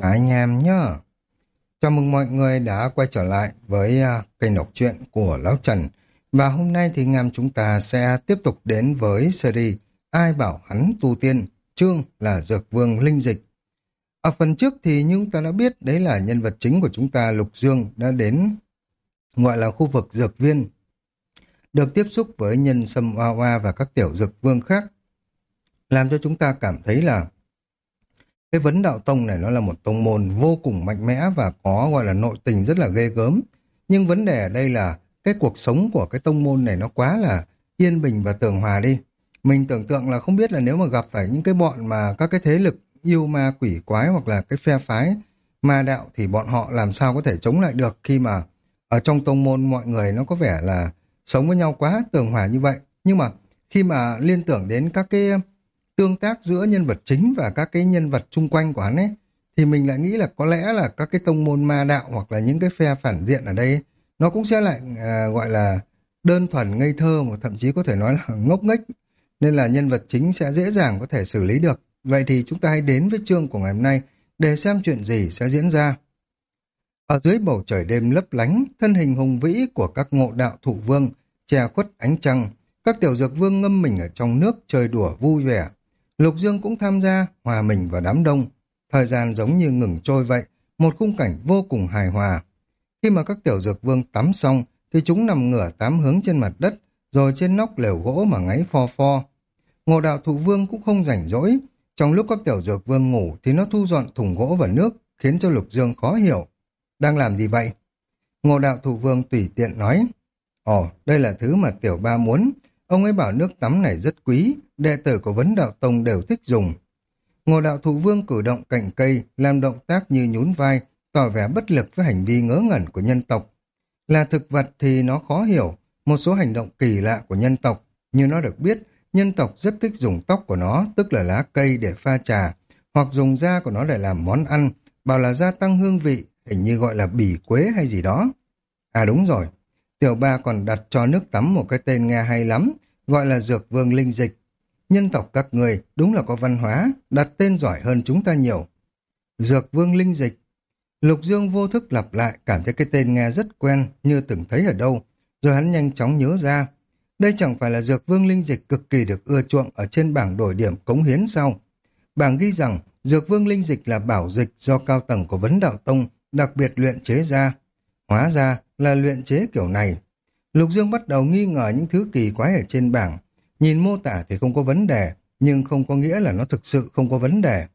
Anh em nhá. Chào mừng mọi người đã quay trở lại với kênh đọc truyện của Lão Trần. Và hôm nay thì ngàm chúng ta sẽ tiếp tục đến với series Ai bảo hắn tu tiên, chương là Dược Vương Linh Dịch. Ở phần trước thì như chúng ta đã biết đấy là nhân vật chính của chúng ta Lục Dương đã đến gọi là khu vực dược viên, được tiếp xúc với nhân sâm oa oa và các tiểu dược vương khác, làm cho chúng ta cảm thấy là cái vấn đạo tông này nó là một tông môn vô cùng mạnh mẽ và có gọi là nội tình rất là ghê gớm. Nhưng vấn đề ở đây là cái cuộc sống của cái tông môn này nó quá là yên bình và tường hòa đi. Mình tưởng tượng là không biết là nếu mà gặp phải những cái bọn mà các cái thế lực yêu ma quỷ quái hoặc là cái phe phái ma đạo thì bọn họ làm sao có thể chống lại được khi mà ở trong tông môn mọi người nó có vẻ là sống với nhau quá tường hòa như vậy. Nhưng mà khi mà liên tưởng đến các cái tương tác giữa nhân vật chính và các cái nhân vật chung quanh của hắn ấy, thì mình lại nghĩ là có lẽ là các cái tông môn ma đạo hoặc là những cái phe phản diện ở đây nó cũng sẽ lại gọi là đơn thuần ngây thơ, mà thậm chí có thể nói là ngốc nghếch, nên là nhân vật chính sẽ dễ dàng có thể xử lý được. Vậy thì chúng ta hãy đến với chương của ngày hôm nay để xem chuyện gì sẽ diễn ra. Ở dưới bầu trời đêm lấp lánh, thân hình hùng vĩ của các ngộ đạo thụ vương che khuất ánh trăng, các tiểu dược vương ngâm mình ở trong nước chơi đùa vui vẻ. Lục Dương cũng tham gia, hòa mình vào đám đông. Thời gian giống như ngừng trôi vậy, một khung cảnh vô cùng hài hòa. Khi mà các tiểu dược vương tắm xong, thì chúng nằm ngửa tám hướng trên mặt đất, rồi trên nóc lều gỗ mà ngáy pho pho. Ngộ đạo thụ vương cũng không rảnh rỗi. Trong lúc các tiểu dược vương ngủ thì nó thu dọn thùng gỗ và nước, khiến cho Lục Dương khó hiểu. Đang làm gì vậy? Ngộ đạo thụ vương tùy tiện nói. Ồ, đây là thứ mà tiểu ba muốn. Ông ấy bảo nước tắm này rất quý, đệ tử của Vấn Đạo Tông đều thích dùng. Ngộ đạo thụ vương cử động cạnh cây, làm động tác như nhún vai, tỏ vẻ bất lực với hành vi ngớ ngẩn của nhân tộc. Là thực vật thì nó khó hiểu, một số hành động kỳ lạ của nhân tộc. Như nó được biết, nhân tộc rất thích dùng tóc của nó, tức là lá cây để pha trà, hoặc dùng da của nó để làm món ăn, bảo là gia tăng hương vị, hình như gọi là bỉ quế hay gì đó. À đúng rồi, tiểu ba còn đặt cho nước tắm một cái tên nghe hay lắm, gọi là Dược Vương Linh Dịch. Nhân tộc các người đúng là có văn hóa, đặt tên giỏi hơn chúng ta nhiều. Dược Vương Linh Dịch. Lục Dương vô thức lặp lại, cảm thấy cái tên nghe rất quen, như từng thấy ở đâu, rồi hắn nhanh chóng nhớ ra. Đây chẳng phải là Dược Vương Linh Dịch cực kỳ được ưa chuộng ở trên bảng đổi điểm cống hiến sao? Bảng ghi rằng Dược Vương Linh Dịch là bảo dịch do cao tầng của Vấn Đạo Tông đặc biệt luyện chế ra. Hóa ra là luyện chế kiểu này. Lục Dương bắt đầu nghi ngờ những thứ kỳ quái ở trên bảng. Nhìn mô tả thì không có vấn đề, nhưng không có nghĩa là nó thực sự không có vấn đề.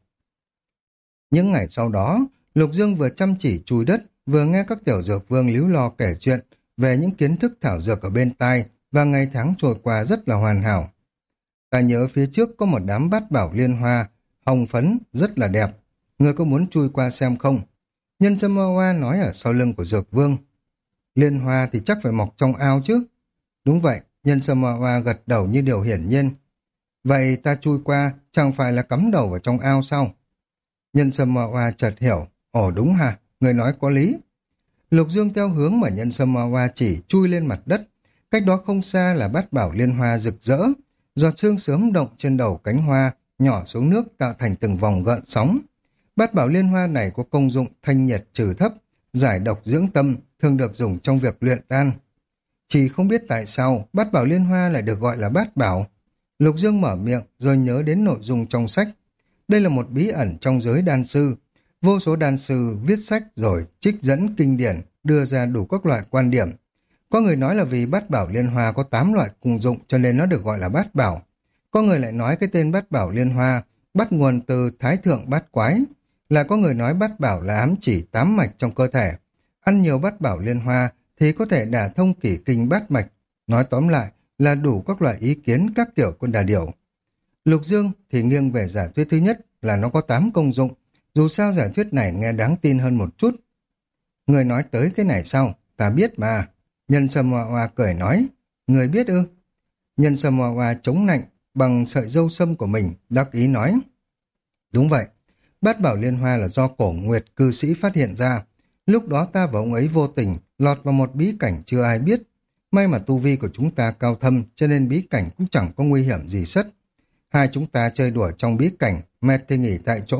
Những ngày sau đó, Lục Dương vừa chăm chỉ chùi đất, vừa nghe các tiểu dược vương líu lo kể chuyện về những kiến thức thảo dược ở bên tai, và ngày tháng trôi qua rất là hoàn hảo. Ta nhớ phía trước có một đám bát bảo liên hoa, hồng phấn, rất là đẹp. Ngươi có muốn chui qua xem không? Nhân Sâm Hoa Hoa nói ở sau lưng của dược vương. Liên hoa thì chắc phải mọc trong ao chứ. Đúng vậy, Nhân Sâm Hoa Hoa gật đầu như điều hiển nhiên. Vậy ta chui qua chẳng phải là cắm đầu vào trong ao sao? Nhân Sâm Hoa Hoa chợt hiểu. Ồ đúng hả, người nói có lý. Lục Dương theo hướng mà Nhân Sâm Hoa Hoa chỉ chui lên mặt đất. Cách đó không xa là bát bảo liên hoa rực rỡ. Giọt sương sớm động trên đầu cánh hoa, nhỏ xuống nước tạo thành từng vòng gợn sóng. Bát bảo liên hoa này có công dụng thanh nhiệt trừ thấp, giải độc dưỡng tâm, thường được dùng trong việc luyện đan. Chỉ không biết tại sao bát bảo liên hoa lại được gọi là bát bảo. Lục Dương mở miệng rồi nhớ đến nội dung trong sách. Đây là một bí ẩn trong giới đan sư. Vô số đan sư viết sách rồi trích dẫn kinh điển, đưa ra đủ các loại quan điểm. Có người nói là vì bát bảo liên hoa có 8 loại công dụng cho nên nó được gọi là bát bảo. Có người lại nói cái tên bát bảo liên hoa bắt nguồn từ thái thượng bát quái. Lại có người nói bát bảo là ám chỉ 8 mạch trong cơ thể. Ăn nhiều bát bảo liên hoa thì có thể đả thông kỷ kinh bát mạch. Nói tóm lại là đủ các loại ý kiến các kiểu con đà điểu. Lục Dương thì nghiêng về giả thuyết thứ nhất là nó có 8 công dụng. Dù sao giả thuyết này nghe đáng tin hơn một chút. Người nói tới cái này sao? Ta biết mà. Nhân Sâm Hoa Hoa cười nói. Người biết ư? Nhân Sâm Hoa Hoa chống nạnh bằng sợi râu sâm của mình, đắc ý nói. Đúng vậy. Bát bảo liên hoa là do cổ nguyệt cư sĩ phát hiện ra. Lúc đó ta và ông ấy vô tình lọt vào một bí cảnh chưa ai biết. May mà tu vi của chúng ta cao thâm cho nên bí cảnh cũng chẳng có nguy hiểm gì sất. Hai chúng ta chơi đùa trong bí cảnh, mệt thì nghỉ tại chỗ,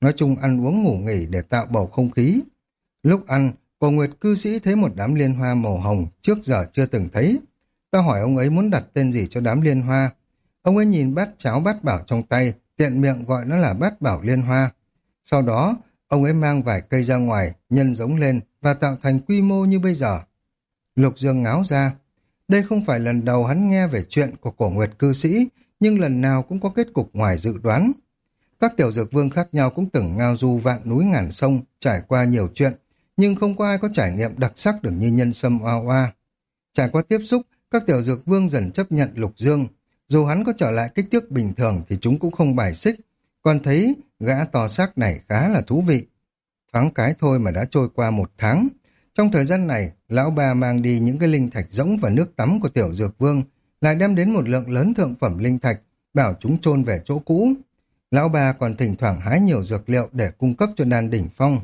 nói chung ăn uống ngủ nghỉ để tạo bầu không khí. Lúc ăn, Cổ Nguyệt cư sĩ thấy một đám liên hoa màu hồng trước giờ chưa từng thấy. Ta hỏi ông ấy muốn đặt tên gì cho đám liên hoa. Ông ấy nhìn bát cháo bát bảo trong tay, tiện miệng gọi nó là bát bảo liên hoa. Sau đó, ông ấy mang vài cây ra ngoài, nhân giống lên và tạo thành quy mô như bây giờ. Lục Dương ngáo ra. Đây không phải lần đầu hắn nghe về chuyện của Cổ Nguyệt cư sĩ, nhưng lần nào cũng có kết cục ngoài dự đoán. Các tiểu dược vương khác nhau cũng từng ngao du vạn núi ngàn sông, trải qua nhiều chuyện, nhưng không có ai có trải nghiệm đặc sắc được như Nhân Sâm Oa Oa. Trải qua tiếp xúc, các tiểu dược vương dần chấp nhận Lục Dương. Dù hắn có trở lại kích thước bình thường thì chúng cũng không bài xích, còn thấy gã to xác này khá là thú vị. Thoáng cái thôi mà đã trôi qua 1 tháng. Trong thời gian này, lão bà mang đi những cái linh thạch rỗng và nước tắm của tiểu dược vương, lại đem đến một lượng lớn thượng phẩm linh thạch, bảo chúng chôn về chỗ cũ. Lão bà còn thỉnh thoảng hái nhiều dược liệu để cung cấp cho đan đỉnh phong.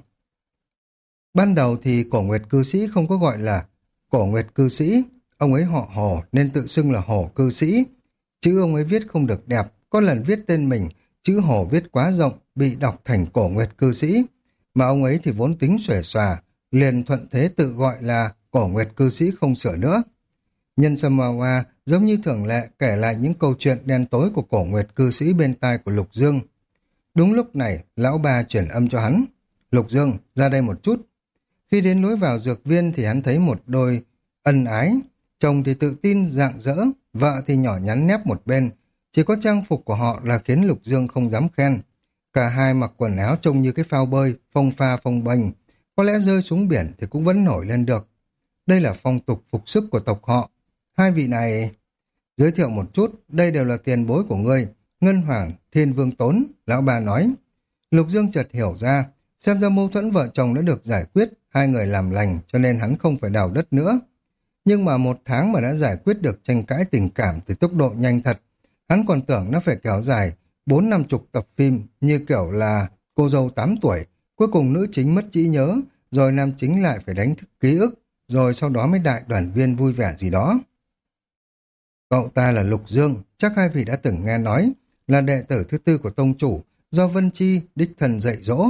Ban đầu thì Cổ Nguyệt cư sĩ không có gọi là Cổ Nguyệt cư sĩ, ông ấy họ Hồ nên tự xưng là Hồ cư sĩ. Chữ ông ấy viết không được đẹp, có lần viết tên mình, chữ Hồ viết quá rộng, bị đọc thành Cổ Nguyệt cư sĩ. Mà ông ấy thì vốn tính xuề xòa, liền thuận thế tự gọi là Cổ Nguyệt cư sĩ không sửa nữa. Nhân Sâm Hoa Hoa giống như thường lệ kể lại những câu chuyện đen tối của Cổ Nguyệt cư sĩ bên tai của Lục Dương. Đúng lúc này, lão bà chuyển âm cho hắn. Lục Dương, ra đây một chút. Khi đến lối vào dược viên thì hắn thấy một đôi ân ái. Chồng thì tự tin rạng rỡ, vợ thì nhỏ nhắn nép một bên. Chỉ có trang phục của họ là khiến Lục Dương không dám khen. Cả hai mặc quần áo trông như cái phao bơi, phông pha phông bềnh. Có lẽ rơi xuống biển thì cũng vẫn nổi lên được. Đây là phong tục phục sức của tộc họ. Hai vị này... Giới thiệu một chút, đây đều là tiền bối của ngươi. Ngân Hoàng, Thiên Vương Tốn, lão bà nói. Lục Dương chợt hiểu ra, xem ra mâu thuẫn vợ chồng đã được giải quyết, hai người làm lành cho nên hắn không phải đào đất nữa. Nhưng mà 1 tháng mà đã giải quyết được tranh cãi tình cảm thì tốc độ nhanh thật. Hắn còn tưởng nó phải kéo dài 40-50 tập phim như kiểu là cô dâu 8 tuổi, cuối cùng nữ chính mất trí nhớ, rồi nam chính lại phải đánh thức ký ức, rồi sau đó mới đại đoàn viên vui vẻ gì đó. Cậu ta là Lục Dương, chắc hai vị đã từng nghe nói, là đệ tử thứ 4 của tông chủ, do Vân Chi đích thân dạy dỗ.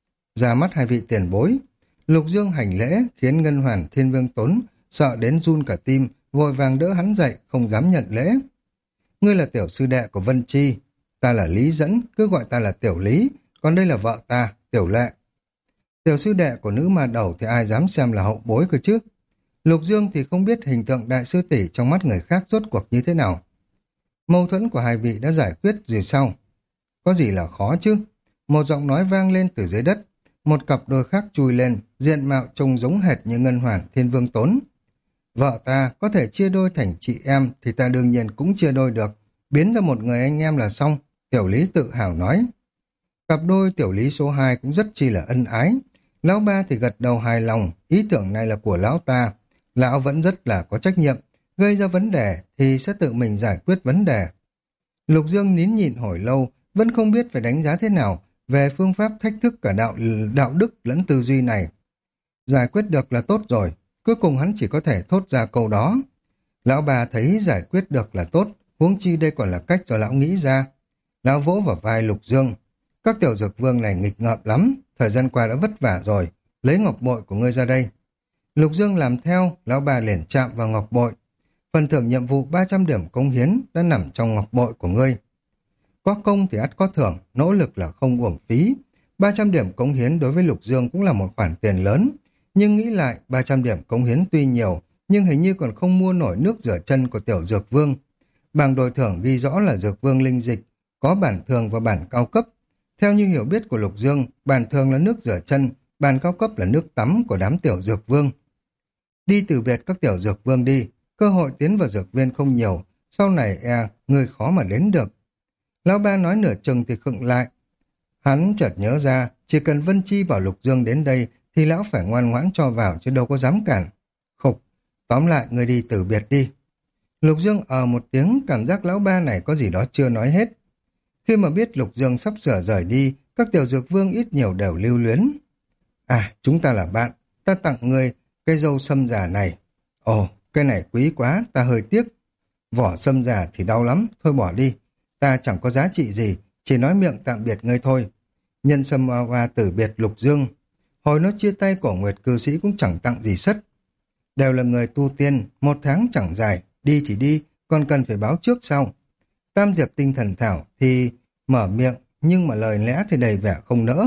Ra mắt hai vị tiền bối, Lục Dương hành lễ khiến Ngân Hoàn Thiên Vương Tốn sợ đến run cả tim, vội vàng đỡ hắn dậy, không dám nhận lễ. Ngươi là tiểu sư đệ của Vân Chi, ta là Lý Dẫn, cứ gọi ta là Tiểu Lý, còn đây là vợ ta, Tiểu Lệ. Tiểu sư đệ của nữ ma đầu thì ai dám xem là hậu bối cơ chứ? Lục Dương thì không biết hình tượng đại sư tỷ trong mắt người khác rốt cuộc như thế nào. Mâu thuẫn của hai vị đã giải quyết rồi sao? Có gì là khó chứ? Một giọng nói vang lên từ dưới đất. Một cặp đôi khác chui lên, diện mạo trông giống hệt như Ngân Hoàn Thiên Vương Tốn. Vợ ta có thể chia đôi thành chị em thì ta đương nhiên cũng chia đôi được. Biến ra một người anh em là xong, Tiểu Lý tự hào nói. Cặp đôi Tiểu Lý số 2 cũng rất chi là ân ái. Lão ba thì gật đầu hài lòng, ý tưởng này là của lão ta. Lão vẫn rất là có trách nhiệm, gây ra vấn đề thì sẽ tự mình giải quyết vấn đề. Lục Dương nín nhịn hồi lâu, vẫn không biết phải đánh giá thế nào về phương pháp thách thức cả đạo đức lẫn tư duy này. Giải quyết được là tốt rồi, cuối cùng hắn chỉ có thể thốt ra câu đó. Lão bà thấy giải quyết được là tốt, huống chi đây còn là cách do lão nghĩ ra. Lão vỗ vào vai Lục Dương. Các tiểu dược vương này nghịch ngợm lắm, thời gian qua đã vất vả rồi, lấy ngọc bội của ngươi ra đây. Lục Dương làm theo, lão bà liền chạm vào ngọc bội. Phần thưởng nhiệm vụ 300 điểm cống hiến đã nằm trong ngọc bội của ngươi. Có công thì ắt có thưởng, nỗ lực là không uổng phí. 300 điểm cống hiến đối với Lục Dương cũng là một khoản tiền lớn. Nhưng nghĩ lại, 300 điểm cống hiến tuy nhiều, nhưng hình như còn không mua nổi nước rửa chân của tiểu dược vương. Bảng đổi thưởng ghi rõ là dược vương linh dịch, có bản thường và bản cao cấp. Theo như hiểu biết của Lục Dương, bản thường là nước rửa chân, bản cao cấp là nước tắm của đám tiểu dược vương. Đi từ biệt các tiểu dược vương đi, cơ hội tiến vào dược viên không nhiều, sau này người khó mà đến được. Lão ba nói nửa chừng thì khựng lại. Hắn chợt nhớ ra, chỉ cần Vân Chi bảo Lục Dương đến đây thì lão phải ngoan ngoãn cho vào chứ đâu có dám cản. Khục, tóm lại người đi từ biệt đi. Lục Dương một tiếng, cảm giác lão ba này có gì đó chưa nói hết. Khi mà biết Lục Dương sắp sửa rời đi, các tiểu dược vương ít nhiều đều lưu luyến. À, chúng ta là bạn, ta tặng ngươi cây dâu sâm già này. Ồ, cây này quý quá, ta hơi tiếc. Vỏ sâm già thì đau lắm, thôi bỏ đi. Ta chẳng có giá trị gì, chỉ nói miệng tạm biệt ngươi thôi. Nhân sâm hoa hoa từ biệt Lục Dương. Hồi nó chia tay cổ Nguyệt cư sĩ cũng chẳng tặng gì sất. Đều là người tu tiên, 1 tháng chẳng dài, đi thì đi, còn cần phải báo trước sau. Tam Diệp Tinh Thần Thảo thì mở miệng, nhưng mà lời lẽ thì đầy vẻ không nỡ.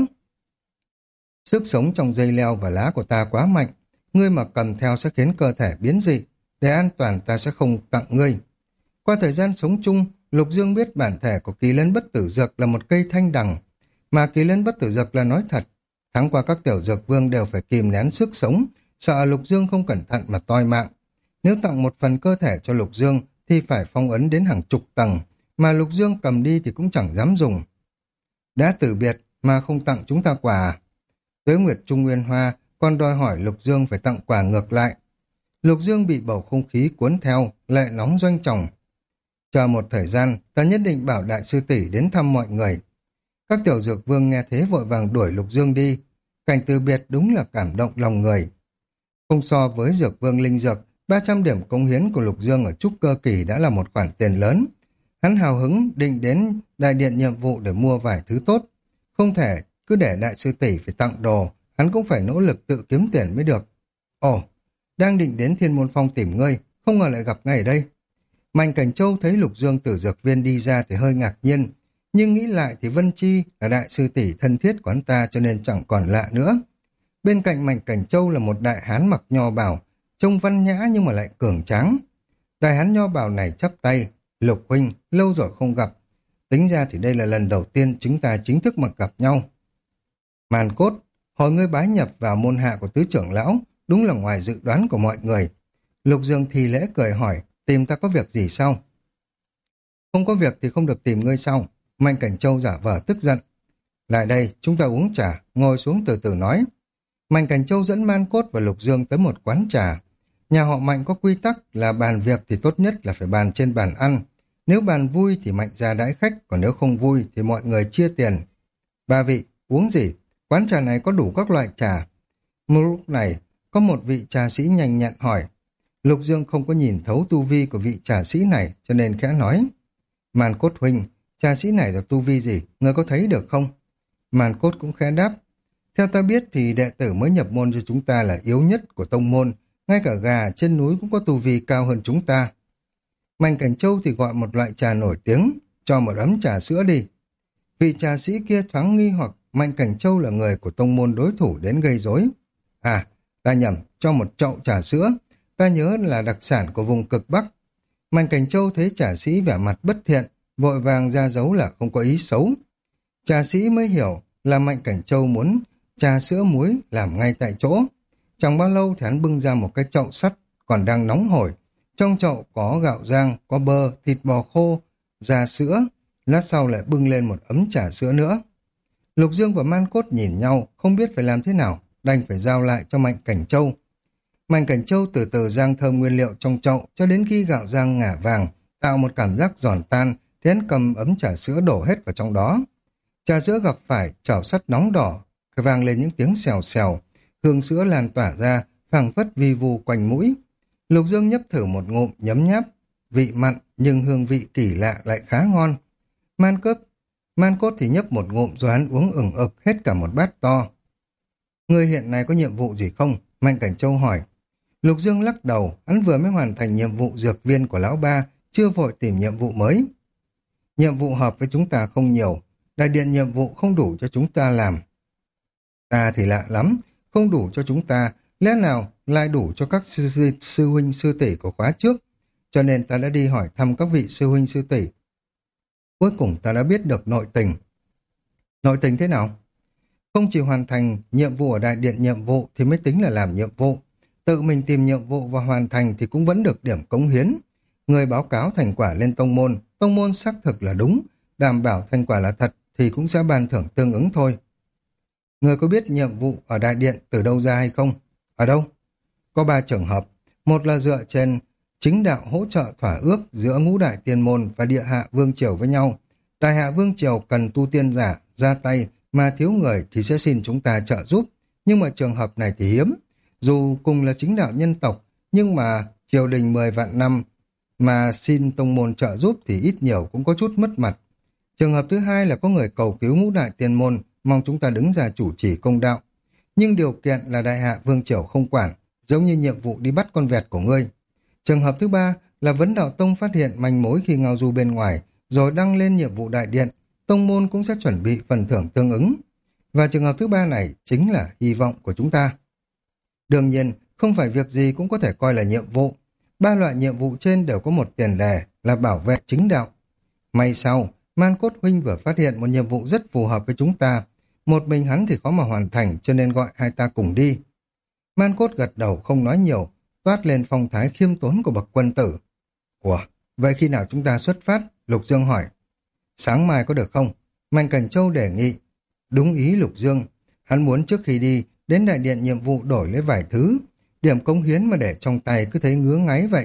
Sức sống trong dây leo và lá của ta quá mạnh, ngươi mà cầm theo sẽ khiến cơ thể biến dị, để an toàn ta sẽ không tặng ngươi. Qua thời gian sống chung, Lục Dương biết bản thể của Kỳ Lân Bất Tử Dược là một cây thanh đằng, mà Kỳ Lân Bất Tử Dược là nói thật. Tháng qua các tiểu dược vương đều phải kìm nén sức sống, sợ Lục Dương không cẩn thận mà toi mạng. Nếu tặng một phần cơ thể cho Lục Dương thì phải phong ấn đến hàng chục tầng, mà Lục Dương cầm đi thì cũng chẳng dám dùng. Đã từ biệt mà không tặng chúng ta quà à? Tuế Nguyệt Trung Nguyên Hoa còn đòi hỏi Lục Dương phải tặng quà ngược lại. Lục Dương bị bầu không khí cuốn theo, lệ nóng doanh chồng. Chờ một thời gian, ta nhất định bảo đại sư tỷ đến thăm mọi người. Các tiểu dược vương nghe thế vội vàng đuổi Lục Dương đi. Cảnh từ biệt đúng là cảm động lòng người. Không so với dược vương linh dược, 300 điểm cống hiến của Lục Dương ở trúc cơ kỳ đã là một khoản tiền lớn. Hắn hào hứng định đến đại điện nhiệm vụ để mua vài thứ tốt. Không thể cứ để đại sư tỷ phải tặng đồ, hắn cũng phải nỗ lực tự kiếm tiền mới được. Ồ, đang định đến Thiên Môn Phong tìm ngươi, không ngờ lại gặp ngay ở đây. Mạnh Cảnh Châu thấy Lục Dương từ dược viên đi ra thì hơi ngạc nhiên, nhưng nghĩ lại thì Vân Chi là đại sư tỷ thân thiết của hắn ta cho nên chẳng còn lạ nữa. Bên cạnh Mạnh Cảnh Châu là một đại hán mặc nho bào, trông văn nhã nhưng mà lại cường tráng. Đại hán nho bào này chắp tay, Lục huynh, lâu rồi không gặp. Tính ra thì đây là lần đầu tiên chúng ta chính thức mà gặp nhau. Màn Cốt, hồi ngươi bái nhập vào môn hạ của tứ trưởng lão, đúng là ngoài dự đoán của mọi người. Lục Dương thì lễ cười hỏi, tìm ta có việc gì sao? Không có việc thì không được tìm ngươi sau. Mạnh Cảnh Châu giả vờ tức giận. Lại đây, chúng ta uống trà, ngồi xuống từ từ nói. Mạnh Cảnh Châu dẫn Man Cốt và Lục Dương tới một quán trà. Nhà họ Mạnh có quy tắc là bàn việc thì tốt nhất là phải bàn trên bàn ăn. Nếu bàn vui thì Mạnh ra đãi khách, còn nếu không vui thì mọi người chia tiền. Ba vị, uống gì? Quán trà này có đủ các loại trà. Một lúc này, có một vị trà sĩ nhanh nhẹn hỏi. Lục Dương không có nhìn thấu tu vi của vị trà sĩ này, cho nên khẽ nói. Màn Cốt huynh, trà sĩ này là tu vi gì, người có thấy được không? Màn Cốt cũng khẽ đáp. Theo ta biết thì đệ tử mới nhập môn cho chúng ta là yếu nhất của tông môn, ngay cả gà trên núi cũng có tu vi cao hơn chúng ta. Mạnh Cảnh Châu thì gọi một loại trà nổi tiếng, cho một ấm trà sữa đi. Vị trà sĩ kia thoáng nghi hoặc Mạnh Cảnh Châu là người của tông môn đối thủ đến gây rối. À, ta nhầm, cho một chậu trà sữa, ta nhớ là đặc sản của vùng cực Bắc. Mạnh Cảnh Châu thấy trà sĩ vẻ mặt bất thiện, vội vàng ra dấu là không có ý xấu. Trà sĩ mới hiểu là Mạnh Cảnh Châu muốn trà sữa muối làm ngay tại chỗ. Chẳng bao lâu thì hắn bưng ra một cái chậu sắt còn đang nóng hổi. Trong chậu có gạo rang, có bơ, thịt bò khô, da sữa. Lát sau lại bưng lên một ấm trà sữa nữa. Lục Dương và Man Cốt nhìn nhau, không biết phải làm thế nào, đành phải giao lại cho Mạnh Cảnh Châu. Mạnh Cảnh Châu từ từ rang thơm nguyên liệu trong chậu cho đến khi gạo rang ngả vàng, tạo một cảm giác giòn tan, thì hắn cầm ấm trà sữa đổ hết vào trong đó. Trà sữa gặp phải chảo sắt nóng đỏ, vang lên những tiếng xèo xèo, hương sữa lan tỏa ra, phảng phất vi vu quanh mũi. Lục Dương nhấp thử một ngụm nhấm nháp, vị mặn nhưng hương vị kỳ lạ lại khá ngon. Man Cốt thì nhấp một ngụm rồi hắn uống ửng ực hết cả một bát to. Ngươi hiện nay có nhiệm vụ gì không? Mạnh Cảnh Châu hỏi. Lục Dương lắc đầu, hắn vừa mới hoàn thành nhiệm vụ dược viên của lão ba, chưa vội tìm nhiệm vụ mới. Nhiệm vụ hợp với chúng ta không nhiều, đại điện nhiệm vụ không đủ cho chúng ta làm. Ta thì lạ lắm, không đủ cho chúng ta, lẽ nào lại đủ cho các sư huynh sư tỷ của khóa trước, cho nên ta đã đi hỏi thăm các vị sư huynh sư tỷ. Cuối cùng ta đã biết được nội tình. Nội tình thế nào? Không chỉ hoàn thành nhiệm vụ ở đại điện nhiệm vụ thì mới tính là làm nhiệm vụ. Tự mình tìm nhiệm vụ và hoàn thành thì cũng vẫn được điểm cống hiến. Người báo cáo thành quả lên tông môn xác thực là đúng, đảm bảo thành quả là thật thì cũng sẽ ban thưởng tương ứng thôi. Người có biết nhiệm vụ ở đại điện từ đâu ra hay không? Ở đâu? Có 3 trường hợp. Một là dựa trên chính đạo hỗ trợ thỏa ước giữa ngũ đại tiên môn và địa hạ vương triều với nhau. Đại hạ vương triều cần tu tiên giả ra tay mà thiếu người thì sẽ xin chúng ta trợ giúp. Nhưng mà trường hợp này thì hiếm. Dù cùng là chính đạo nhân tộc, nhưng mà triều đình 10 vạn năm mà xin tông môn trợ giúp thì ít nhiều cũng có chút mất mặt. Trường hợp thứ hai là có người cầu cứu ngũ đại tiên môn mong chúng ta đứng ra chủ trì công đạo. Nhưng điều kiện là đại hạ vương triều không quản, giống như nhiệm vụ đi bắt con vẹt của ngươi. Trường hợp thứ ba là Vấn Đạo Tông phát hiện manh mối khi ngao du bên ngoài, rồi đăng lên nhiệm vụ đại điện, tông môn cũng sẽ chuẩn bị phần thưởng tương ứng. Và trường hợp thứ ba này chính là hy vọng của chúng ta. Đương nhiên, không phải việc gì cũng có thể coi là nhiệm vụ. Ba loại nhiệm vụ trên đều có một tiền đề là bảo vệ chính đạo. May sau, Man Cốt huynh vừa phát hiện một nhiệm vụ rất phù hợp với chúng ta. Một mình hắn thì khó mà hoàn thành, cho nên gọi hai ta cùng đi. Man Cốt gật đầu không nói nhiều, toát lên phong thái khiêm tốn của bậc quân tử. Ủa, vậy khi nào chúng ta xuất phát? Lục Dương hỏi. Sáng mai có được không? Mạnh Cảnh Châu đề nghị. Đúng ý Lục Dương. Hắn muốn trước khi đi, đến đại điện nhiệm vụ đổi lấy vài thứ. Điểm cống hiến mà để trong tay cứ thấy ngứa ngáy vậy.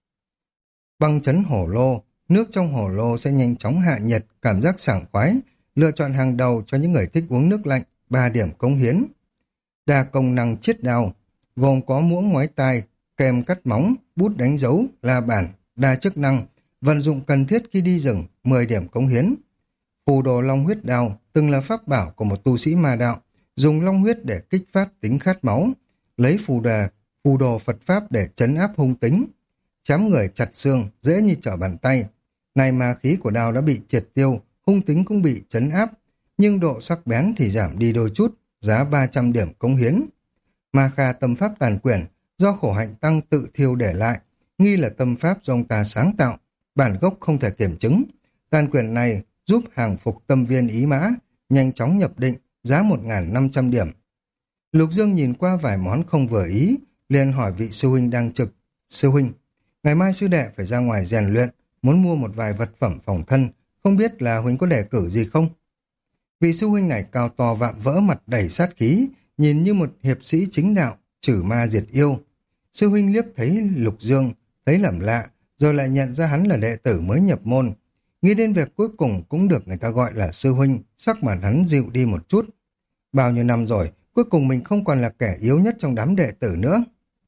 Băng chấn hổ lô. Nước trong hổ lô sẽ nhanh chóng hạ nhiệt, cảm giác sảng khoái. Lựa chọn hàng đầu cho những người thích uống nước lạnh, 3 điểm cống hiến. Đa công năng chiết đao, gồm có muỗng ngoái tai, kềm cắt móng, bút đánh dấu, la bàn, đa chức năng, vận dụng cần thiết khi đi rừng, 10 điểm cống hiến. Phù đồ long huyết đao, từng là pháp bảo của một tu sĩ ma đạo, dùng long huyết để kích phát tính khát máu, lấy phù đồ Phật pháp để trấn áp hung tính. Chém người chặt xương, dễ như trở bàn tay. Này ma khí của đao đã bị triệt tiêu, hung tính cũng bị trấn áp, nhưng độ sắc bén thì giảm đi đôi chút, giá 300 điểm cống hiến. Ma Kha tâm pháp tàn quyển, do khổ hạnh tăng tự thiêu để lại, nghi là tâm pháp do ông ta sáng tạo, bản gốc không thể kiểm chứng. Tàn quyển này giúp hàng phục tâm viên ý mã, nhanh chóng nhập định, giá 1.500 điểm. Lục Dương nhìn qua vài món không vừa ý, liền hỏi vị sư huynh đang trực. Sư huynh, ngày mai sư đệ phải ra ngoài rèn luyện, muốn mua một vài vật phẩm phòng thân, không biết là huynh có đề cử gì không? Vị sư huynh này cao to vạm vỡ, mặt đầy sát khí, nhìn như một hiệp sĩ chính đạo, trừ ma diệt yêu. Sư huynh liếc thấy Lục Dương, thấy lầm lạ, rồi lại nhận ra hắn là đệ tử mới nhập môn. Nghĩ đến việc cuối cùng cũng được người ta gọi là sư huynh, sắc mặt hắn dịu đi một chút. Bao nhiêu năm rồi, cuối cùng mình không còn là kẻ yếu nhất trong đám đệ tử nữa.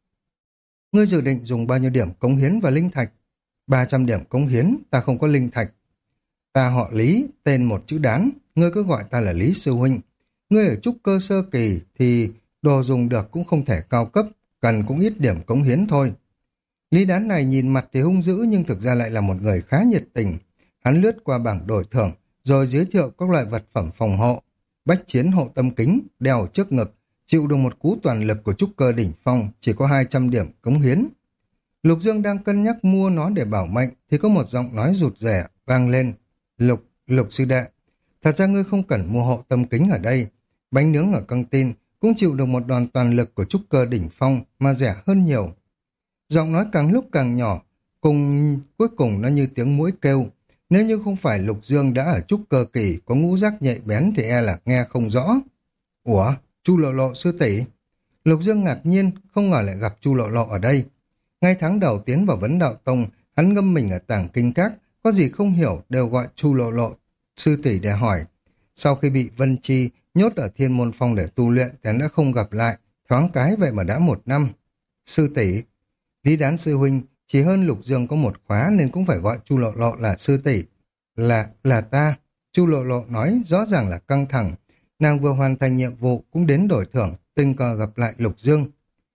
Ngươi dự định dùng bao nhiêu điểm cống hiến và linh thạch? 300 điểm cống hiến, ta không có linh thạch. Ta họ Lý, tên một chữ Đán, ngươi cứ gọi ta là Lý sư huynh. Ngươi ở trúc cơ sơ kỳ thì đồ dùng được cũng không thể cao cấp, cần cũng ít điểm cống hiến thôi. Lý Đán này nhìn mặt thì hung dữ nhưng thực ra lại là một người khá nhiệt tình. Hắn lướt qua bảng đổi thưởng, rồi giới thiệu các loại vật phẩm phòng hộ. Bách chiến hộ tâm kính, đeo trước ngực, chịu được một cú toàn lực của trúc cơ đỉnh phong, chỉ có 200 điểm cống hiến. Lục Dương đang cân nhắc mua nó để bảo mệnh, thì có một giọng nói rụt rẻ vang lên. Lục sư đệ, thật ra ngươi không cần mua hộ tâm kính ở đây. Bánh nướng ở căng tin cũng chịu được một đòn toàn lực của trúc cơ đỉnh phong mà rẻ hơn nhiều. Giọng nói càng lúc càng nhỏ, cuối cùng nó như tiếng muỗi kêu. Nếu như không phải Lục Dương đã ở trúc cơ kỳ, có ngũ giác nhạy bén thì e là nghe không rõ. Ủa, Chu Lộ Lộ sư tỷ? Lục Dương ngạc nhiên, không ngờ lại gặp Chu Lộ Lộ ở đây. Ngay tháng đầu tiến vào Vấn Đạo Tông, hắn ngâm mình ở tàng kinh các, có gì không hiểu đều gọi Chu Lộ Lộ sư tỷ để hỏi. Sau khi bị Vân Chi nhốt ở Thiên Môn Phong để tu luyện thì hắn đã không gặp lại, thoáng cái vậy mà đã 1 năm. Sư tỷ, Lý Đán sư huynh chỉ hơn Lục Dương có 1 khóa nên cũng phải gọi Chu Lộ Lộ là sư tỷ. Là ta. Chu Lộ Lộ nói rõ ràng là căng thẳng. Nàng vừa hoàn thành nhiệm vụ cũng đến đổi thưởng, tình cờ gặp lại Lục Dương.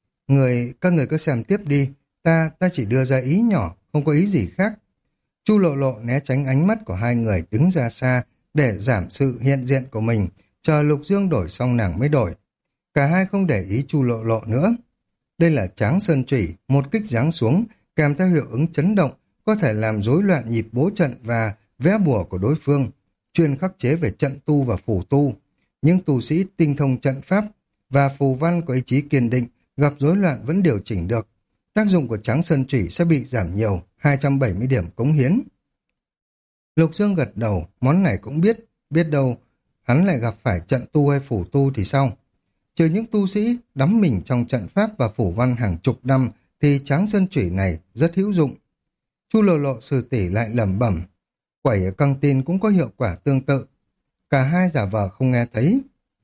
Các người cứ xem tiếp đi, ta chỉ đưa ra ý nhỏ, không có ý gì khác. Chu Lộ Lộ né tránh ánh mắt của hai người, đứng ra xa để giảm sự hiện diện của mình, chờ Lục Dương đổi xong nàng mới đổi. Cả hai không để ý Chu Lộ Lộ nữa. Đây là Tráng Sơn Chủy, một kích giáng xuống kèm theo hiệu ứng chấn động, có thể làm rối loạn nhịp bố trận và vẽ bùa của đối phương, chuyên khắc chế về trận tu và phù tu. Những tu sĩ tinh thông trận pháp và phù văn có ý chí kiên định, gặp rối loạn vẫn điều chỉnh được. Tác dụng của Tráng Sơn Chủy sẽ bị giảm nhiều, 270 điểm cống hiến. Lục Dương gật đầu, món này cũng biết đâu hắn lại gặp phải trận tu hay phù tu thì sao? Trừ những tu sĩ đắm mình trong trận pháp và phù văn hàng chục năm thì Tráng Sơn Chủy này rất hữu dụng. Chu Lộ Lộ sư tỷ lại lẩm bẩm, quẩy ở căng tin cũng có hiệu quả tương tự. Cả hai giả vờ không nghe thấy.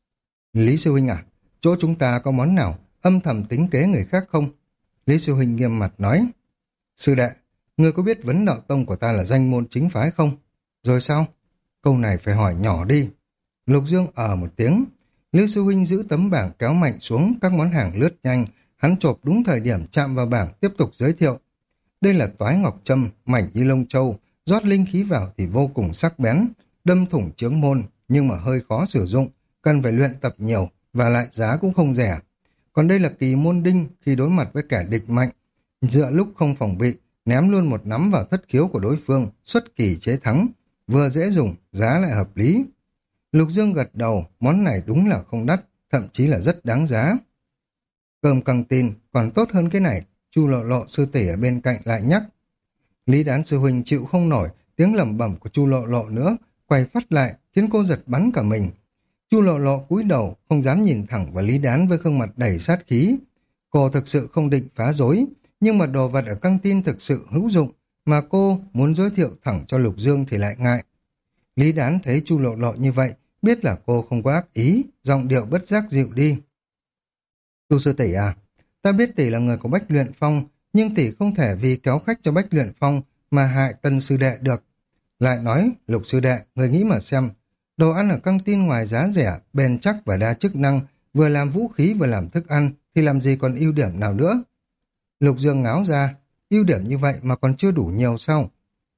Lý sư huynh à, chỗ chúng ta có món nào âm thầm tính kế người khác không? Lý sư huynh nghiêm mặt nói. Sư đệ, ngươi có biết Vấn Đạo Tông của ta là danh môn chính phái không? Rồi sao? Câu này phải hỏi nhỏ đi. Lục Dương một tiếng. Lưu sư huynh giữ tấm bảng kéo mạnh xuống, các món hàng lướt nhanh, hắn chộp đúng thời điểm chạm vào bảng tiếp tục giới thiệu. Đây là toái ngọc châm, mảnh ni lông châu, rót linh khí vào thì vô cùng sắc bén, đâm thủng chướng môn, nhưng mà hơi khó sử dụng, cần phải luyện tập nhiều, và lại giá cũng không rẻ. Còn đây là kỳ môn đinh, khi đối mặt với kẻ địch mạnh, dựa lúc không phòng bị, ném luôn một nắm vào thất khiếu của đối phương, xuất kỳ chế thắng, vừa dễ dùng, giá lại hợp lý. Lục Dương gật đầu, món này đúng là không đắt, thậm chí là rất đáng giá. Cơm căng tin còn tốt hơn cái này, Chu Lộ Lộ sư tỷ ở bên cạnh lại nhắc. Lý Đán sư huynh chịu không nổi tiếng lẩm bẩm của Chu Lộ Lộ nữa, quay phát lại khiến cô giật bắn cả mình. Chu Lộ Lộ cúi đầu không dám nhìn thẳng vào Lý Đán với gương mặt đầy sát khí. Cô thực sự không định phá rối, nhưng mà đồ vật ở căng tin thực sự hữu dụng, mà cô muốn giới thiệu thẳng cho Lục Dương thì lại ngại. Lý Đán thấy Chu Lộ Lộ như vậy, biết là cô không có ác ý, giọng điệu bất giác dịu đi. Chu sư tỷ à, ta biết tỷ là người của Bách Luyện Phong, nhưng tỷ không thể vì kéo khách cho Bách Luyện Phong mà hại Tân sư đệ được. Lại nói, Lục sư đệ, người nghĩ mà xem, đồ ăn ở căng tin ngoài giá rẻ, bền chắc và đa chức năng, vừa làm vũ khí vừa làm thức ăn, thì làm gì còn ưu điểm nào nữa? Lục Dương ngáo ra, ưu điểm như vậy mà còn chưa đủ nhiều sao?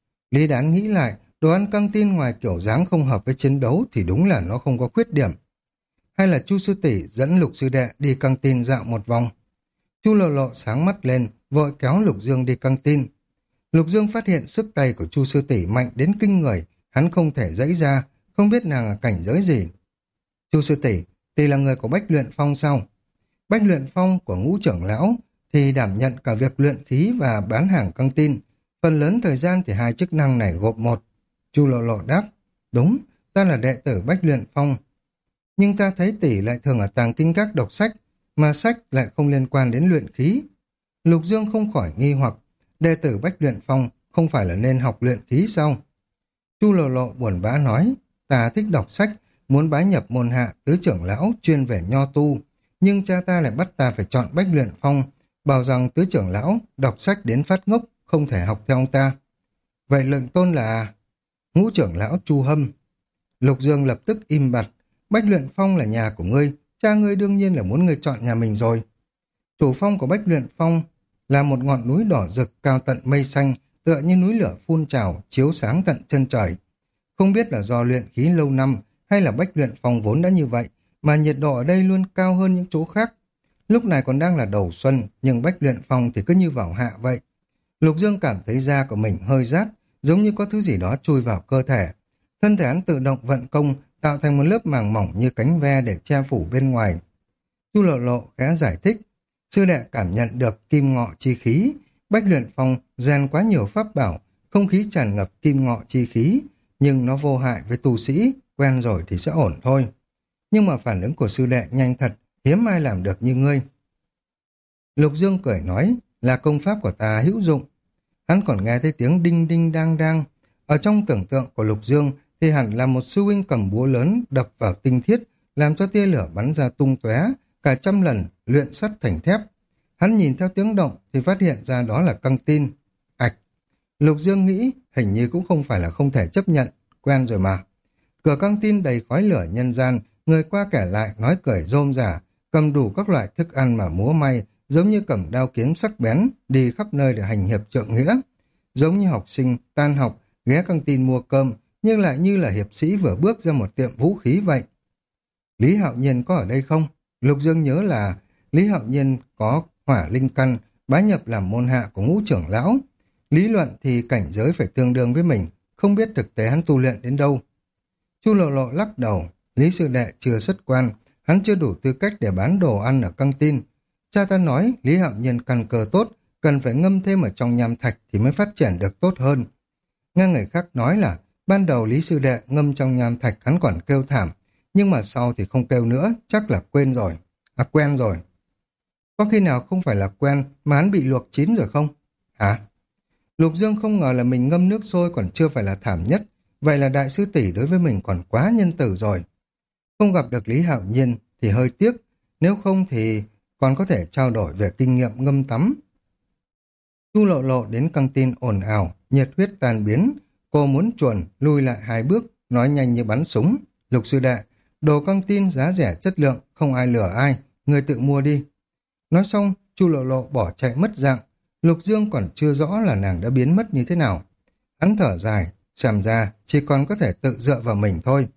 Lý Đán nghĩ lại, đồ ăn căng tin ngoài kiểu dáng không hợp với chiến đấu thì đúng là nó không có khuyết điểm. Hay là Chu sư tỷ dẫn Lục sư đệ đi căng tin dạo một vòng? Chu Lộ Lộ sáng mắt lên, vội kéo Lục Dương đi căng tin. Lục Dương phát hiện sức tay của Chu sư tỷ mạnh đến kinh người, hắn không thể giãy ra, không biết nàng ở cảnh giới gì. Chu sư tỷ là người của Bách Luyện Phong sao? Bách Luyện Phong của Ngũ trưởng lão thì đảm nhận cả việc luyện khí và bán hàng căng tin. Phần lớn thời gian thì hai chức năng này gộp một. Chu Lộ Lộ đáp, đúng, ta là đệ tử Bách Luyện Phong. Nhưng ta thấy tỷ lại thường ở tàng kinh các đọc sách, mà sách lại không liên quan đến luyện khí. Lục Dương không khỏi nghi hoặc, đệ tử Bách Luyện Phong không phải là nên học luyện khí sao? Chu Lộ Lộ buồn bã nói, ta thích đọc sách, muốn bái nhập môn hạ tứ trưởng lão chuyên về nho tu, nhưng cha ta lại bắt ta phải chọn Bách Luyện Phong, bảo rằng tứ trưởng lão đọc sách đến phát ngốc, không thể học theo ông ta. Vậy lệnh tôn là Ngũ trưởng lão Chu Hâm. Lục Dương lập tức im bặt, Bách Luyện Phong là nhà của ngươi, cha ngươi đương nhiên là muốn ngươi chọn nhà mình rồi. Chủ phong của Bách Luyện Phong là một ngọn núi đỏ rực cao tận mây xanh, tựa như núi lửa phun trào, chiếu sáng tận chân trời. Không biết là do luyện khí lâu năm hay là Bách Luyện Phong vốn đã như vậy, mà nhiệt độ ở đây luôn cao hơn những chỗ khác. Lúc này còn đang là đầu xuân, nhưng Bách Luyện Phong thì cứ như vào hạ vậy. Lục Dương cảm thấy da của mình hơi rát, giống như có thứ gì đó chui vào cơ thể. Thân thể hắn tự động vận công, tạo thành một lớp màng mỏng như cánh ve để che phủ bên ngoài. Chu Lộ Lộ khẽ giải thích, sư đệ cảm nhận được kim ngọ chi khí, Bách Luyện Phong rèn quá nhiều pháp bảo, không khí tràn ngập kim ngọ chi khí, nhưng nó vô hại với tu sĩ, quen rồi thì sẽ ổn thôi. Nhưng mà phản ứng của sư đệ nhanh thật, hiếm ai làm được như ngươi. Lục Dương cười nói, là công pháp của ta hữu dụng. Hắn còn nghe thấy tiếng đinh đinh đang đang. Ở trong tưởng tượng của Lục Dương thì hẳn là một sư huynh cầm búa lớn đập vào tinh thiết, làm cho tia lửa bắn ra tung tóe, cả trăm lần luyện sắt thành thép. Hắn nhìn theo tiếng động thì phát hiện ra đó là căng tin. Ạch! Lục Dương nghĩ hình như cũng không phải là không thể chấp nhận, quen rồi mà. Cửa căng tin đầy khói lửa nhân gian, người qua kẻ lại nói cười rôm rả, cầm đủ các loại thức ăn mà múa may, giống như cầm đao kiếm sắc bén, đi khắp nơi để hành hiệp trượng nghĩa. Giống như học sinh tan học, ghé căng tin mua cơm, nhưng lại như là hiệp sĩ vừa bước ra một tiệm vũ khí vậy. Lý Hạo Nhiên có ở đây không? Lục Dương nhớ là Lý Hạo Nhiên có hỏa linh căn, bái nhập làm môn hạ của Ngũ trưởng lão. Lý luận thì cảnh giới phải tương đương với mình, không biết thực tế hắn tu luyện đến đâu. Chu Lộ Lộ lắc đầu, Lý sư đệ chưa xuất quan, hắn chưa đủ tư cách để bán đồ ăn ở căng tin. Cha ta nói Lý Hạo Nhiên căn cơ tốt, cần phải ngâm thêm ở trong nham thạch thì mới phát triển được tốt hơn. Nghe người khác nói là ban đầu Lý sư đệ ngâm trong nham thạch hắn còn kêu thảm, nhưng mà sau thì không kêu nữa, chắc là quên rồi. À quen rồi. Có khi nào không phải là quen mà hắn bị luộc chín rồi không? Hả? Lục Dương không ngờ là mình ngâm nước sôi còn chưa phải là thảm nhất, vậy là đại sư tỷ đối với mình còn quá nhân tử rồi. Không gặp được Lý Hạo Nhiên thì hơi tiếc, nếu không thì còn có thể trao đổi về kinh nghiệm ngâm tắm. Chu Lộ Lộ đến căng tin ồn ào, nhiệt huyết tan biến, cô muốn chuồn lùi lại 2 bước, nói nhanh như bắn súng. Lục sư đệ, Đồ căng tin giá rẻ chất lượng, không ai lừa ai, người tự mua đi. Nói xong, Chu Lộ Lộ bỏ chạy mất dạng. Lục Dương còn chưa rõ là nàng đã biến mất như thế nào. Hắn thở dài, xem ra chỉ còn có thể tự dựa vào mình thôi.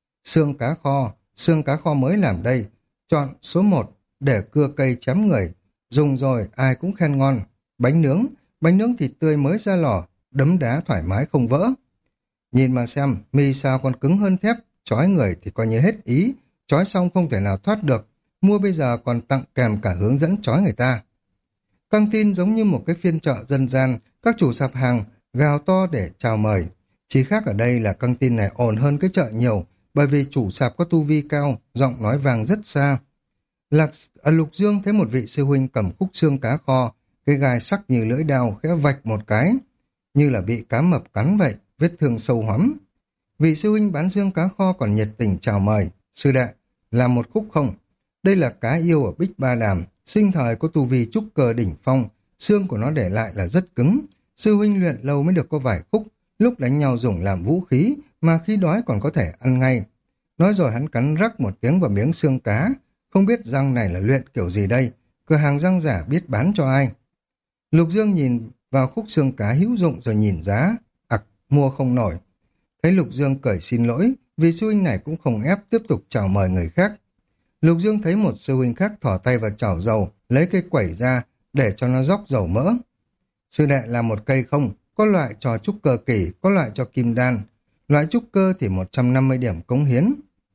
Xương cá kho mới làm đây, chọn số 1 để cưa cây chém người, dùng rồi ai cũng khen ngon. Bánh nướng thịt tươi mới ra lò, đấm đá thoải mái không vỡ. Nhìn mà xem, mi sao còn cứng hơn thép, trói người thì coi như hết ý, trói xong không thể nào thoát được, mua bây giờ còn tặng kèm cả hướng dẫn trói người ta. Căng tin giống như một cái phiên chợ dân gian, các chủ sạp hàng gào to để chào mời. Chỉ khác ở đây là căng tin này ổn hơn cái chợ nhiều, bởi vì chủ sạp có tu vi cao, giọng nói vang rất xa. Lục Dương thấy một vị sư huynh cầm khúc xương cá kho, cái gai sắc như lưỡi dao khẽ vạch một cái, như là bị cá mập cắn vậy, vết thương sâu hoắm. Vị sư huynh bán xương cá kho còn nhiệt tình chào mời, sư đệ, làm một khúc không? Đây là cá yêu ở Bích Ba Đàm, sinh thời có tu vi trúc cơ đỉnh phong, xương của nó để lại là rất cứng. Sư huynh luyện lâu mới được có vài khúc, lúc đánh nhau dùng làm vũ khí, mà khi đói còn có thể ăn ngay. Nói rồi hắn cắn rắc một tiếng vào miếng xương cá, không biết răng này là luyện kiểu gì đây, cửa hàng răng giả biết bán cho ai. Lục Dương nhìn vào khúc xương cá hữu dụng rồi nhìn giá, mua không nổi. Thấy Lục Dương cười xin lỗi, vì sư huynh này cũng không ép tiếp tục chào mời người khác. Lục Dương thấy một sư huynh khác thỏ tay vào chảo dầu, lấy cây quẩy ra để cho nó róc dầu mỡ. Sư đệ làm một cây không, có loại cho trúc cơ kỳ, có loại cho kim đan. Loại trúc cơ thì 150 điểm cống hiến.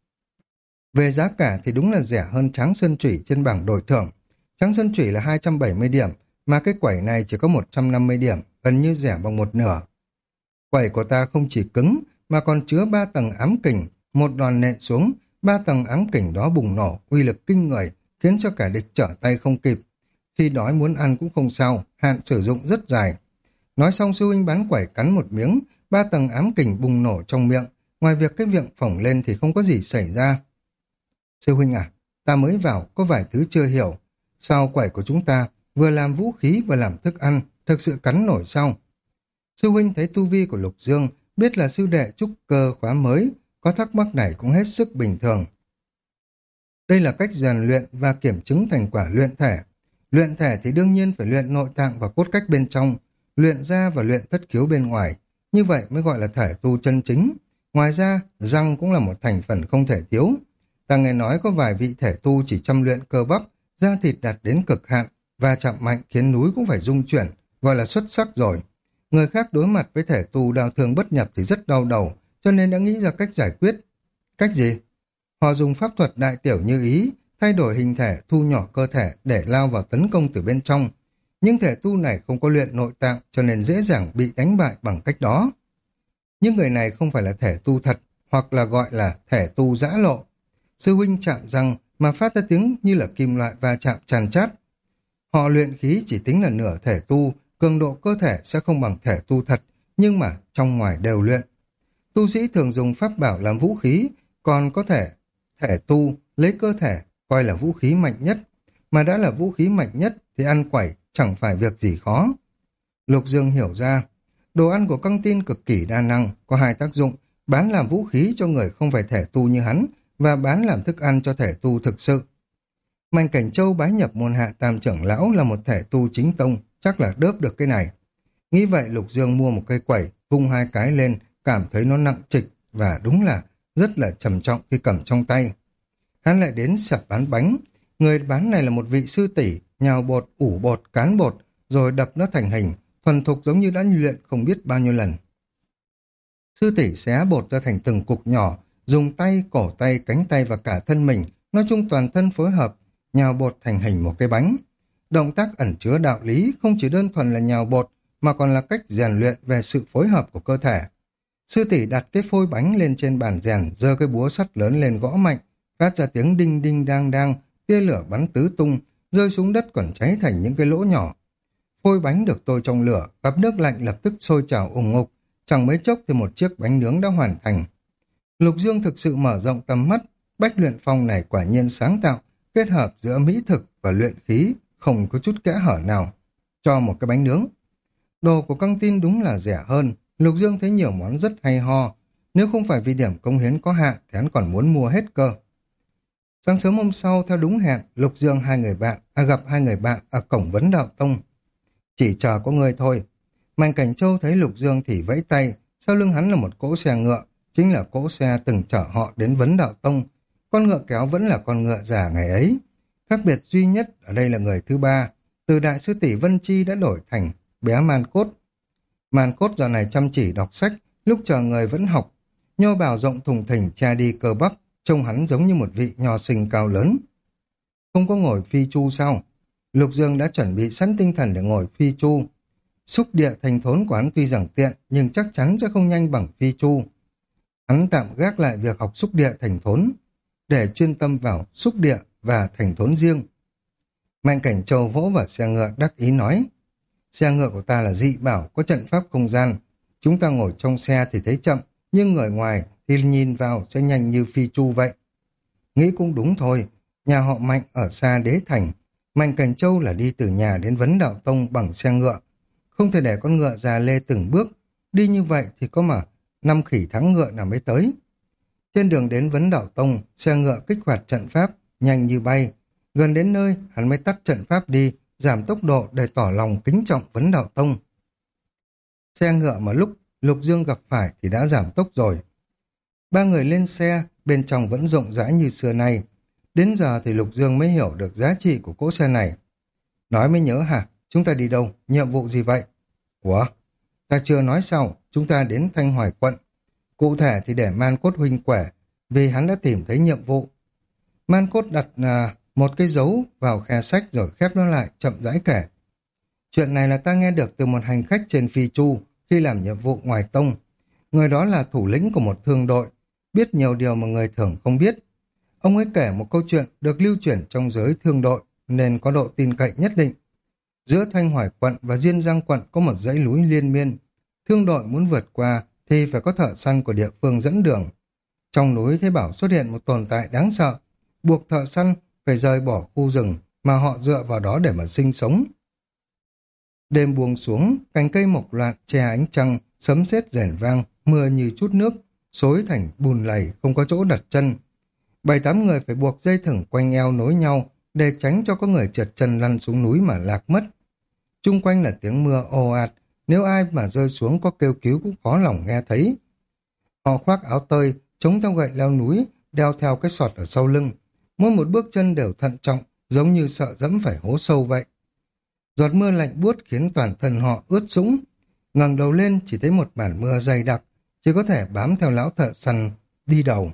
Về giá cả thì đúng là rẻ hơn Tráng Sơn Chủy trên bảng đổi thưởng. Tráng Sơn Chủy là 270 điểm, mà cái quẩy này chỉ có 150 điểm, gần như rẻ bằng một nửa. Quẩy của ta không chỉ cứng, mà còn chứa 3 tầng ám kình, một đòn nện xuống, 3 tầng ám kình đó bùng nổ, uy lực kinh người, khiến cho cả địch trở tay không kịp. Khi đói muốn ăn cũng không sao, hạn sử dụng rất dài. Nói xong sư huynh bán quẩy cắn một miếng, 3 tầng ám kình bùng nổ trong miệng, ngoài việc cái miệng phồng lên thì không có gì xảy ra. Sư huynh à, ta mới vào, có vài thứ chưa hiểu. Sao quẩy của chúng ta vừa làm vũ khí vừa làm thức ăn, thực sự cắn nổi sao? Sư huynh thấy tu vi của Lục Dương, biết là sư đệ trúc cơ khóa mới, có thắc mắc này cũng hết sức bình thường. Đây là cách rèn luyện và kiểm chứng thành quả luyện thể. Luyện thể thì đương nhiên phải luyện nội tạng và cốt cách bên trong, luyện da và luyện tất khiếu bên ngoài. Như vậy mới gọi là thể tu chân chính. Ngoài ra, răng cũng là một thành phần không thể thiếu. Ta nghe nói có vài vị thể tu chỉ chăm luyện cơ bắp, da thịt đạt đến cực hạn, và chạm mạnh khiến núi cũng phải rung chuyển, gọi là xuất sắc rồi. Người khác đối mặt với thể tu đau thương bất nhập thì rất đau đầu, cho nên đã nghĩ ra cách giải quyết. Cách gì? Họ dùng pháp thuật đại tiểu như ý, thay đổi hình thể, thu nhỏ cơ thể để lao vào tấn công từ bên trong. Nhưng thể tu này không có luyện nội tạng cho nên dễ dàng bị đánh bại bằng cách đó. Nhưng người này không phải là thể tu thật, hoặc là gọi là thể tu giã lộ. Sư huynh chạm răng mà phát ra tiếng như là kim loại va chạm tràn chát. Họ luyện khí chỉ tính là nửa thể tu, cường độ cơ thể sẽ không bằng thể tu thật, nhưng mà trong ngoài đều luyện. Tu sĩ thường dùng pháp bảo làm vũ khí, còn có thể tu lấy cơ thể coi là vũ khí mạnh nhất. Mà đã là vũ khí mạnh nhất thì ăn quẩy chẳng phải việc gì khó. Lục Dương hiểu ra, đồ ăn của căng tin cực kỳ đa năng, có hai tác dụng, bán làm vũ khí cho người không phải thể tu như hắn, và bán làm thức ăn cho thể tu thực sự. Mạnh Cảnh Châu bái nhập môn hạ tam trưởng lão là một thể tu chính tông, chắc là đớp được cái này. Nghĩ vậy Lục Dương mua một cây quẩy, vung hai cái lên, cảm thấy nó nặng trịch và đúng là rất là trầm trọng khi cầm trong tay. Hắn lại đến sạp bán bánh. Người bán này là một vị sư tỷ, nhào bột, ủ bột, cán bột, rồi đập nó thành hình, thuần thục giống như đã luyện không biết bao nhiêu lần. Sư tỷ xé bột ra thành từng cục nhỏ, dùng tay, cổ tay, cánh tay và cả thân mình, nói chung toàn thân phối hợp, nhào bột thành hình một cái bánh. Động tác ẩn chứa đạo lý, không chỉ đơn thuần là nhào bột, mà còn là cách rèn luyện về sự phối hợp của cơ thể. Sư tỷ đặt cái phôi bánh lên trên bàn rèn, giơ cái búa sắt lớn lên gõ mạnh, phát ra tiếng đinh đinh đang đang, tia lửa bắn tứ tung, rơi xuống đất còn cháy thành những cái lỗ nhỏ. Phôi bánh được tôi trong lửa, gặp nước lạnh lập tức sôi trào ùng ngục, chẳng mấy chốc thì một chiếc bánh nướng đã hoàn thành. Lục Dương thực sự mở rộng tầm mắt, Bách Luyện Phong này quả nhiên sáng tạo, kết hợp giữa mỹ thực và luyện khí, không có chút kẽ hở nào. Cho một cái bánh nướng. Đồ của căng tin đúng là rẻ hơn, Lục Dương thấy nhiều món rất hay ho. Nếu không phải vì điểm công hiến có hạn thì hắn còn muốn mua hết cơ. Sáng sớm hôm sau, theo đúng hẹn, Lục Dương gặp hai người bạn ở cổng Vấn Đạo Tông. Chỉ chờ có người thôi. Mạnh Cảnh Châu thấy Lục Dương thì vẫy tay, sau lưng hắn là một cỗ xe ngựa, chính là cỗ xe từng chở họ đến Vấn Đạo Tông. Con ngựa kéo vẫn là con ngựa già ngày ấy. Khác biệt duy nhất ở đây là người thứ ba, từ đại sư tỷ Vân Chi đã đổi thành bé Man Cốt. Man Cốt giờ này chăm chỉ đọc sách, lúc chờ người vẫn học. Nho bào rộng thùng thình che đi cơ bắp, trông hắn giống như một vị nho sinh cao lớn. Không có ngồi phi chu sao? Lục Dương đã chuẩn bị sẵn tinh thần để ngồi phi chu. Xúc địa thành thốn của hắn tuy rằng tiện, nhưng chắc chắn sẽ không nhanh bằng phi chu. Hắn tạm gác lại việc học xúc địa thành thốn, để chuyên tâm vào xúc địa và thành thốn riêng. Mạnh Cảnh Châu vỗ vào xe ngựa đắc ý nói, xe ngựa của ta là dị bảo, có trận pháp không gian. Chúng ta ngồi trong xe thì thấy chậm, nhưng người ngoài thì nhìn vào sẽ nhanh như phi chu vậy. Nghĩ cũng đúng thôi, nhà họ Mạnh ở xa Đế Thành, Mạnh Cảnh Châu là đi từ nhà đến Vấn Đạo Tông bằng xe ngựa. Không thể để con ngựa già lê từng bước, đi như vậy thì có mà 5 khỉ thắng ngựa nào mới tới. Trên đường đến Vấn Đạo Tông, xe ngựa kích hoạt trận pháp, nhanh như bay. Gần đến nơi, hắn mới tắt trận pháp đi, giảm tốc độ để tỏ lòng kính trọng Vấn Đạo Tông. Xe ngựa mà lúc Lục Dương gặp phải thì đã giảm tốc rồi. Ba người lên xe, bên trong vẫn rộng rãi như xưa nay. Đến giờ thì Lục Dương mới hiểu được giá trị của cỗ xe này. Nói mới nhớ hả? Chúng ta đi đâu? Nhiệm vụ gì vậy? Ủa? Ta chưa nói sao? Chúng ta đến Thanh Hoài quận. Cụ thể thì để Man Cốt huynh quẻ, vì hắn đã tìm thấy nhiệm vụ. Man Cốt đặt một cái dấu vào khe sách rồi khép nó lại, chậm rãi kể. Chuyện này là ta nghe được từ một hành khách trên phi chu khi làm nhiệm vụ ngoài tông. Người đó là thủ lĩnh của một thương đội, biết nhiều điều mà người thường không biết. Ông ấy kể một câu chuyện được lưu truyền trong giới thương đội nên có độ tin cậy nhất định. Giữa Thanh Hoài quận và Diên Giang quận có một dãy núi liên miên. Thương đội muốn vượt qua thì phải có thợ săn của địa phương dẫn đường. Trong núi thấy bảo xuất hiện một tồn tại đáng sợ, buộc thợ săn phải rời bỏ khu rừng mà họ dựa vào đó để mà sinh sống. Đêm buông xuống, cành cây mọc loạn che ánh trăng, sấm sét rền vang, mưa như chút nước, xối thành bùn lầy không có chỗ đặt chân. 7-8 người phải buộc dây thừng quanh eo nối nhau để tránh cho có người trượt chân lăn xuống núi mà lạc mất. Chung quanh là tiếng mưa ồ ạt, nếu ai mà rơi xuống có kêu cứu cũng khó lòng nghe thấy. Họ khoác áo tơi, chống theo gậy leo núi, đeo theo cái sọt ở sau lưng. Mỗi một bước chân đều thận trọng, giống như sợ dẫm phải hố sâu vậy. Giọt mưa lạnh buốt khiến toàn thân họ ướt sũng. Ngẩng đầu lên chỉ thấy một màn mưa dày đặc, chỉ có thể bám theo lão thợ săn đi đầu.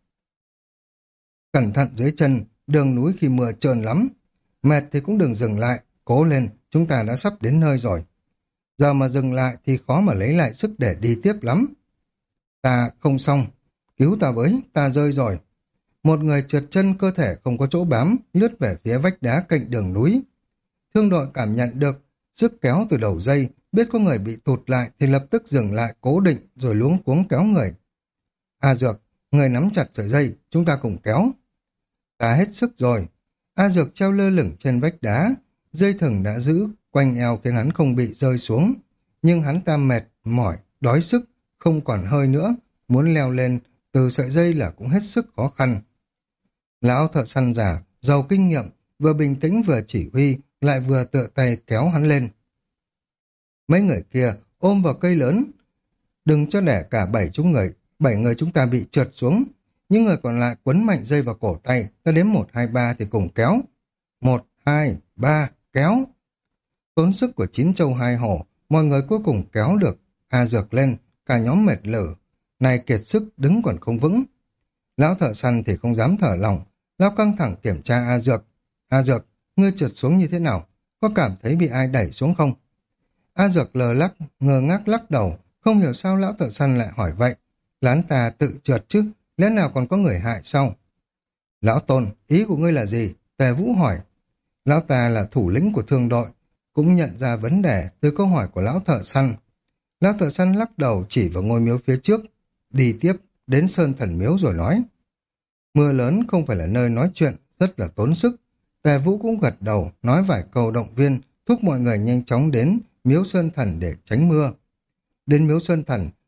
Cẩn thận dưới chân, đường núi khi mưa trơn lắm. Mệt thì cũng đừng dừng lại, cố lên, chúng ta đã sắp đến nơi rồi. Giờ mà dừng lại thì khó mà lấy lại sức để đi tiếp lắm. Ta không xong, cứu ta với, ta rơi rồi. Một người trượt chân, cơ thể không có chỗ bám, lướt về phía vách đá cạnh đường núi. Thương đội cảm nhận được sức kéo từ đầu dây, biết có người bị tụt lại thì lập tức dừng lại cố định rồi luống cuống kéo người. A Dược, người nắm chặt sợi dây, chúng ta cùng kéo. Ta hết sức rồi. A Dược treo lơ lửng trên vách đá, dây thừng đã giữ quanh eo khiến hắn không bị rơi xuống. Nhưng hắn ta mệt, mỏi, đói sức, không còn hơi nữa, muốn leo lên từ sợi dây là cũng hết sức khó khăn. Lão thợ săn già, giàu kinh nghiệm, vừa bình tĩnh vừa chỉ huy, lại vừa tựa tay kéo hắn lên. Mấy người kia ôm vào cây lớn, đừng cho để cả 7 người chúng ta bị trượt xuống. Những người còn lại quấn mạnh dây vào cổ tay, ta đếm 1, 2, 3 thì cùng kéo. 1, 2, 3, kéo. Tốn sức của 9 trâu 2 hổ, mọi người cuối cùng kéo được A Dược lên, cả nhóm mệt lử. Này kiệt sức đứng còn không vững. Lão thợ săn thì không dám thở lỏng, lão căng thẳng kiểm tra A Dược. A Dược, ngươi trượt xuống như thế nào? Có cảm thấy bị ai đẩy xuống không? A Dược lờ lắc, ngơ ngác lắc đầu, không hiểu sao lão thợ săn lại hỏi vậy. Lán ta tự trượt chứ, lẽ nào còn có người hại sao? Lão Tôn, ý của ngươi là gì? Tề Vũ hỏi. Lão ta là thủ lĩnh của thương đội, cũng nhận ra vấn đề từ câu hỏi của lão thợ săn. Lão thợ săn lắc đầu chỉ vào ngôi miếu phía trước, đi tiếp đến Sơn Thần Miếu rồi nói. Mưa lớn không phải là nơi nói chuyện, rất là tốn sức. Tề Vũ cũng gật đầu, nói vài câu động viên, thúc mọi người nhanh chóng đến miếu Sơn Thần để tránh mưa. Đến miếu Sơn Thần,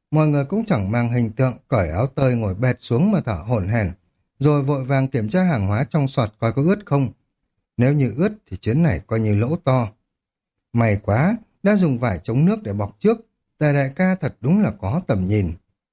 mọi người cũng chẳng mang hình tượng, cởi áo tơi ngồi bệt xuống mà thở hổn hển, rồi vội vàng kiểm tra hàng hóa trong sọt coi có ướt không. Nếu như ướt thì chuyến này coi như lỗ to. May quá, đã dùng vải chống nước để bọc trước, Tề đại ca thật đúng là có tầm nhìn.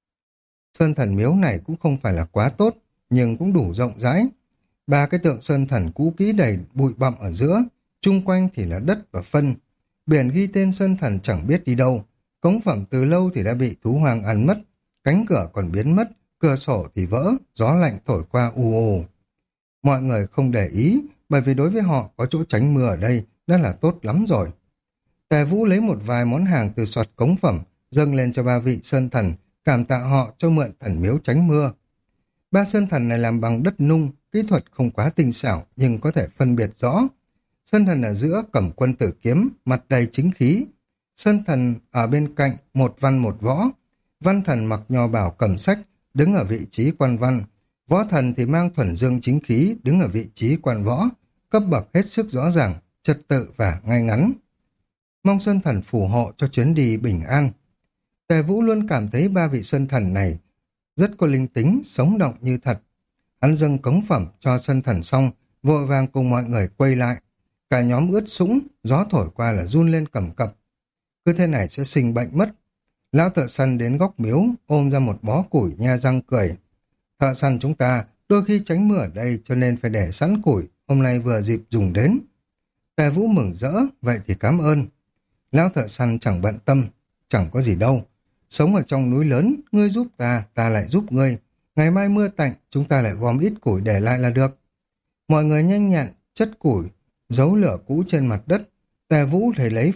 Sơn thần miếu này cũng không phải là quá tốt, nhưng cũng đủ rộng rãi. Ba cái tượng sơn thần cũ kỹ đầy bụi bặm ở giữa, chung quanh thì là đất và phân. Biển ghi tên sơn thần chẳng biết đi đâu, cống phẩm từ lâu thì đã bị thú hoang ăn mất, cánh cửa còn biến mất, cửa sổ thì vỡ, gió lạnh thổi qua u ù. Mọi người không để ý, bởi vì đối với họ có chỗ tránh mưa ở đây đã là tốt lắm rồi. Tề Vũ lấy một vài món hàng từ sọt cống phẩm, dâng lên cho ba vị sơn thần, cảm tạ họ cho mượn thần miếu tránh mưa. Ba sơn thần này làm bằng đất nung, kỹ thuật không quá tinh xảo nhưng có thể phân biệt rõ. Sơn thần ở giữa cầm quân tử kiếm, mặt đầy chính khí. Sơn thần ở bên cạnh một văn một võ. Văn thần mặc nho bào cầm sách, đứng ở vị trí quan văn. Võ thần thì mang thuần dương chính khí, đứng ở vị trí quan võ. Cấp bậc hết sức rõ ràng, trật tự và ngay ngắn. Mong sơn thần phù hộ cho chuyến đi bình an. Tề Vũ luôn cảm thấy ba vị sơn thần này rất có linh tính, sống động như thật. Hắn dâng cống phẩm cho sơn thần xong, vội vàng cùng mọi người quay lại. Cả nhóm ướt sũng, gió thổi qua là run lên cầm cập. Cứ thế này sẽ sinh bệnh mất. Lão thợ săn đến góc miếu, ôm ra một bó củi nha răng cười. Thợ săn chúng ta đôi khi tránh mưa ở đây cho nên phải để sẵn củi, hôm nay vừa dịp dùng đến. Tề Vũ mừng rỡ, vậy thì cảm ơn. Lão thợ săn chẳng bận tâm, chẳng có gì đâu. Sống ở trong núi lớn, ngươi giúp ta, ta lại giúp ngươi. Ngày mai mưa tạnh, chúng ta lại gom ít củi để lại là được. Mọi người nhanh nhẹn, chất củi, giấu lửa cũ trên mặt đất. Tề Vũ thì lấy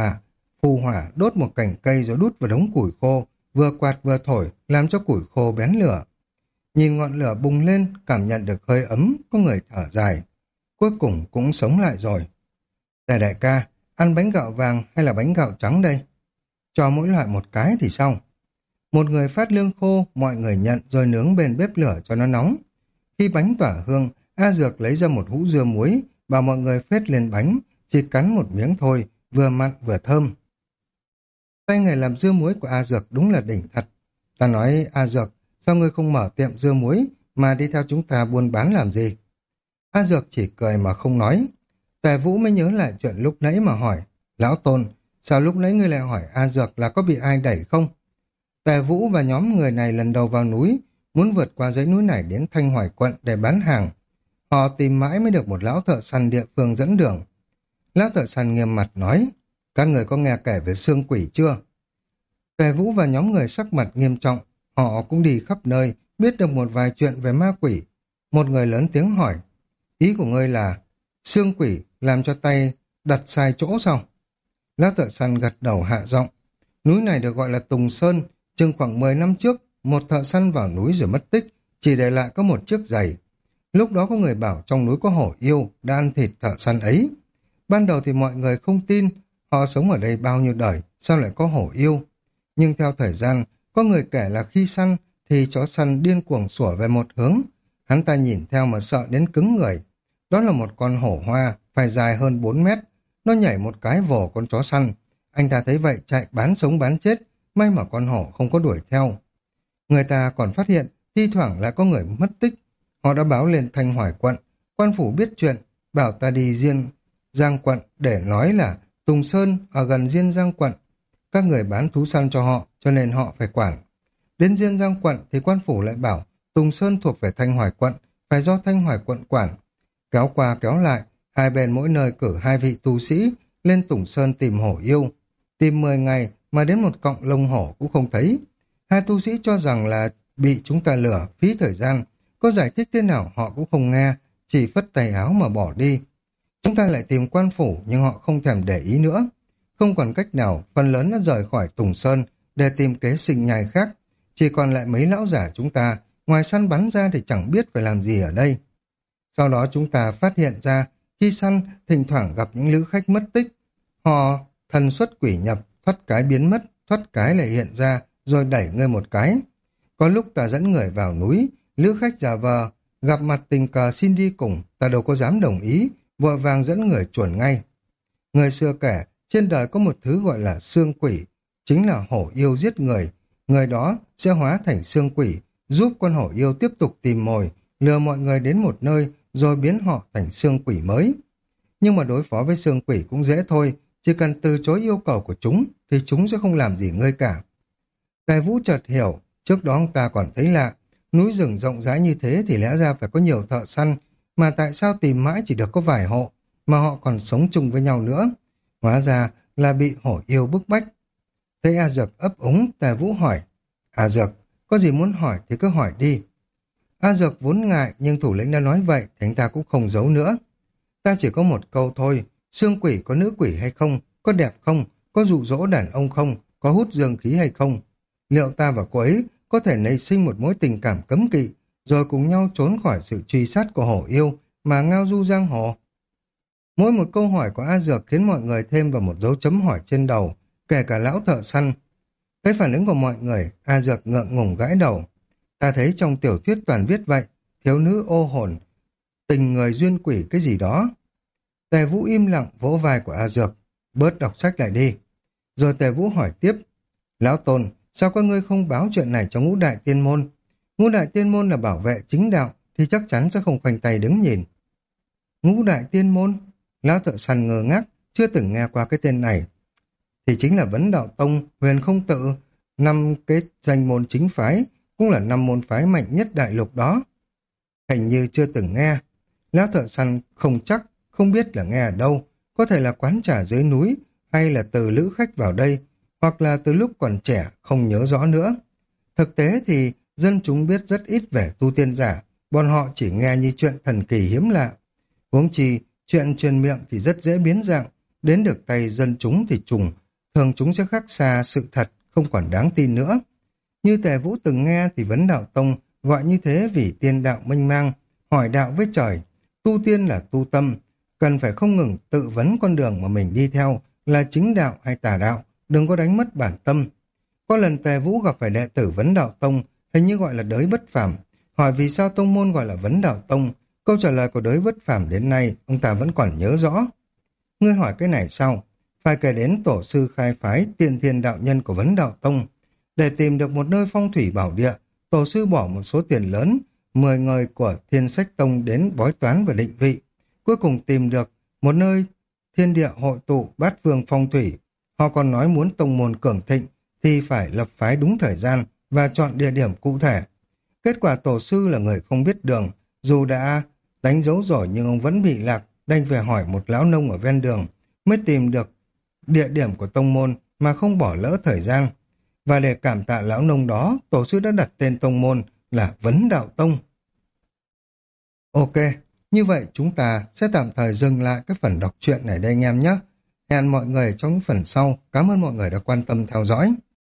phù hỏa đốt một cành cây rồi đút vào đống củi khô, vừa quạt vừa thổi, làm cho củi khô bén lửa. Nhìn ngọn lửa bùng lên, cảm nhận được hơi ấm, có người thở dài. Cuối cùng cũng sống lại rồi. Tề đại ca, ăn bánh gạo vàng hay là bánh gạo trắng đây? Cho mỗi loại một cái thì sao? Một người phát lương khô, mọi người nhận rồi nướng bên bếp lửa cho nó nóng. Khi bánh tỏa hương, A Dược lấy ra một hũ dưa muối, bảo mọi người phết lên bánh, chỉ cắn một miếng thôi, vừa mặn vừa thơm. Tay nghề làm dưa muối của A Dược đúng là đỉnh thật. Ta nói A Dược, sao ngươi không mở tiệm dưa muối mà đi theo chúng ta buôn bán làm gì? A Dược chỉ cười mà không nói. Tề Vũ mới nhớ lại chuyện lúc nãy mà hỏi, Lão Tôn, sao lúc nãy ngươi lại hỏi A Dược là có bị ai đẩy không? Tề Vũ và nhóm người này lần đầu vào núi, muốn vượt qua dãy núi này đến Thanh Hoài quận để bán hàng. Họ tìm mãi mới được một lão thợ săn địa phương dẫn đường. Lão thợ săn nghiêm mặt nói, các người có nghe kể về xương quỷ chưa? Tề Vũ và nhóm người sắc mặt nghiêm trọng, họ cũng đi khắp nơi, biết được một vài chuyện về ma quỷ. Một người lớn tiếng hỏi, ý của ngươi là xương quỷ làm cho tay đặt sai chỗ sao? Lão thợ săn gật đầu hạ giọng, núi này được gọi là Tùng Sơn, chừng khoảng 10 năm trước, một thợ săn vào núi rồi mất tích, chỉ để lại có một chiếc giày. Lúc đó có người bảo trong núi có hổ yêu, đã ăn thịt thợ săn ấy. Ban đầu thì mọi người không tin, họ sống ở đây bao nhiêu đời, sao lại có hổ yêu? Nhưng theo thời gian, có người kể là khi săn, thì chó săn điên cuồng sủa về một hướng. Hắn ta nhìn theo mà sợ đến cứng người. Đó là một con hổ hoa, phải dài hơn 4 mét. Nó nhảy một cái vồ con chó săn. Anh ta thấy vậy chạy bán sống bán chết, may mà con hổ không có đuổi theo. Người ta còn phát hiện, thi thoảng lại có người mất tích. Họ đã báo lên Thanh Hoài quận. Quan phủ biết chuyện, bảo ta đi Diên Giang quận để nói là Tùng Sơn ở gần Diên Giang quận. Các người bán thú săn cho họ, cho nên họ phải quản. Đến Diên Giang quận thì quan phủ lại bảo Tùng Sơn thuộc về Thanh Hoài quận, phải do Thanh Hoài quận quản. Kéo qua kéo lại, hai bên mỗi nơi cử 2 vị tu sĩ lên Tùng Sơn tìm hổ yêu. Tìm 10 ngày mà đến một cọng lông hổ cũng không thấy. 2 tu sĩ cho rằng là bị chúng ta lừa, phí thời gian. Có giải thích thế nào họ cũng không nghe, chỉ phất tay áo mà bỏ đi. Chúng ta lại tìm quan phủ nhưng họ không thèm để ý nữa. Không còn cách nào, phần lớn đã rời khỏi Tùng Sơn để tìm kế sinh nhai khác. Chỉ còn lại mấy lão giả chúng ta, ngoài săn bắn ra thì chẳng biết phải làm gì ở đây. Sau đó chúng ta phát hiện ra, khi săn, thỉnh thoảng gặp những lữ khách mất tích. Họ thần xuất quỷ nhập, thoát cái biến mất, thoát cái lại hiện ra, rồi đẩy ngươi một cái. Có lúc ta dẫn người vào núi, lữ khách giả vờ, gặp mặt tình cờ xin đi cùng, ta đâu có dám đồng ý, vội vàng dẫn người chuồn ngay. Người xưa kể, trên đời có một thứ gọi là xương quỷ, chính là hổ yêu giết người. người đó sẽ hóa thành xương quỷ, giúp con hổ yêu tiếp tục tìm mồi, lừa mọi người đến một nơi rồi biến họ thành xương quỷ mới. Nhưng mà đối phó với xương quỷ cũng dễ thôi, chỉ cần từ chối yêu cầu của chúng thì chúng sẽ không làm gì ngươi cả. Tài Vũ chợt hiểu, trước đó ông ta còn thấy lạ, núi rừng rộng rãi như thế thì lẽ ra phải có nhiều thợ săn, mà tại sao tìm mãi chỉ được có vài hộ, mà họ còn sống chung với nhau nữa. Hóa ra là bị hổ yêu bức bách. Thấy A Dược ấp úng, Tài Vũ hỏi, A Dược, có gì muốn hỏi thì cứ hỏi đi. A Dược vốn ngại nhưng thủ lĩnh đã nói vậy thì anh ta cũng không giấu nữa. Ta chỉ có một câu thôi, xương quỷ có nữ quỷ hay không, có đẹp không, có dụ dỗ đàn ông không, có hút dương khí hay không. Liệu ta và cô ấy có thể nảy sinh một mối tình cảm cấm kỵ, rồi cùng nhau trốn khỏi sự truy sát của hổ yêu mà ngao du giang hồ? Mỗi một câu hỏi của A Dược khiến mọi người thêm vào một dấu chấm hỏi trên đầu, kể cả lão thợ săn. Thấy phản ứng của mọi người, A Dược ngượng ngùng gãi đầu. Ta thấy trong tiểu thuyết toàn viết vậy, thiếu nữ ô hồn, tình người duyên quỷ cái gì đó. Tề Vũ im lặng vỗ vai của A Dược, bớt đọc sách lại đi. Rồi Tề Vũ hỏi tiếp, Lão Tôn, sao các ngươi không báo chuyện này cho Ngũ Đại Tiên Môn? Ngũ Đại Tiên Môn là bảo vệ chính đạo, thì chắc chắn sẽ không khoanh tay đứng nhìn. Ngũ Đại Tiên Môn? Lão thợ săn ngơ ngác, chưa từng nghe qua cái tên này. Thì chính là Vấn Đạo Tông, Huyền Không Tự, 5 cái danh môn chính phái, cũng là 5 môn phái mạnh nhất đại lục đó. Hình như chưa từng nghe. Lão thợ săn không chắc, không biết là nghe ở đâu, có thể là quán trà dưới núi, hay là từ lữ khách vào đây, hoặc là từ lúc còn trẻ, không nhớ rõ nữa. Thực tế thì dân chúng biết rất ít về tu tiên giả, bọn họ chỉ nghe như chuyện thần kỳ hiếm lạ. Huống chi, chuyện truyền miệng thì rất dễ biến dạng, đến được tay dân chúng thì thường chúng sẽ khác xa sự thật, không còn đáng tin nữa. Như Tề Vũ từng nghe thì Vấn Đạo Tông gọi như thế vì tiên đạo mênh mang, hỏi đạo với trời, tu tiên là tu tâm, cần phải không ngừng tự vấn con đường mà mình đi theo là chính đạo hay tà đạo, đừng có đánh mất bản tâm. Có lần Tề Vũ gặp phải đệ tử Vấn Đạo Tông, hình như gọi là Đới Bất Phàm, hỏi vì sao tông môn gọi là Vấn Đạo Tông. Câu trả lời của Đới Bất Phàm đến nay ông ta vẫn còn nhớ rõ. Ngươi hỏi cái này sao? Phải kể đến tổ sư khai phái Tiên Thiên đạo nhân của Vấn Đạo Tông. Để tìm được một nơi phong thủy bảo địa, tổ sư bỏ một số tiền lớn, 10 người của Thiên Sách Tông đến bói toán và định vị. Cuối cùng tìm được một nơi thiên địa hội tụ bát phương phong thủy. Họ còn nói muốn tông môn cường thịnh thì phải lập phái đúng thời gian và chọn địa điểm cụ thể. Kết quả tổ sư là người không biết đường, dù đã đánh dấu rồi nhưng ông vẫn bị lạc, đành về hỏi một lão nông ở ven đường, mới tìm được địa điểm của tông môn mà không bỏ lỡ thời gian. Và để cảm tạ lão nông đó, tổ sư đã đặt tên tông môn là Vấn Đạo Tông. Ok, như vậy chúng ta sẽ tạm thời dừng lại cái phần đọc truyện này đây anh em nhé. Hẹn mọi người trong những phần sau. Cảm ơn mọi người đã quan tâm theo dõi.